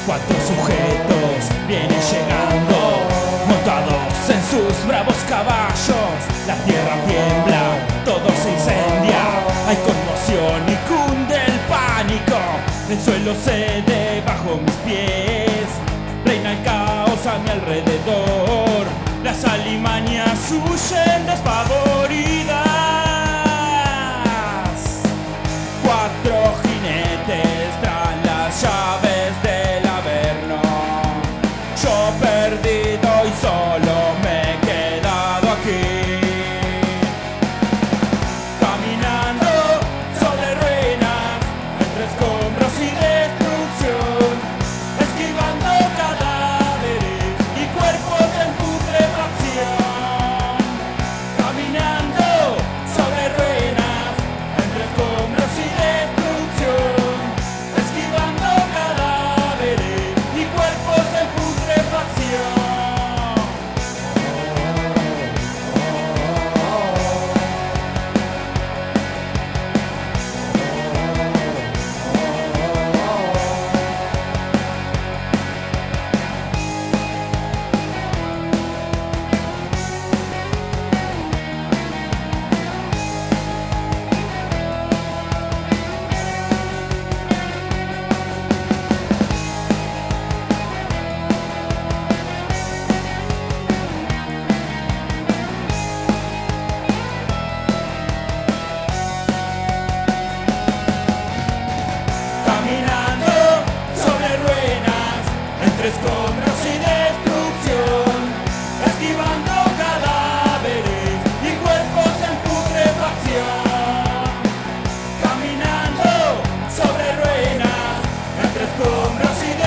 Cuatro sujetos vienen llegando, montados en sus bravos caballos. La tierra tiembla, todo se incendia, hay conmoción y cunde el pánico. El suelo cede bajo mis pies, reina el caos a mi alrededor. Las alimañas huyen despavoridas. Cuatro jinetes traen las llaves del Averno. Yo perdido y solo me he quedado aquí, caminando sobre ruinas, entre escombros y destrucción, esquivando cadáveres y cuerpos en putrefacción. Caminando sobre ruinas, entre escombros y destrucción, esquivando cadáveres y cuerpos en putrefacción. Caminando sobre ruinas, entre escombros y destrucción, esquivando cadáveres y cuerpos en putrefacción. Caminando sobre ruinas, entre escombros y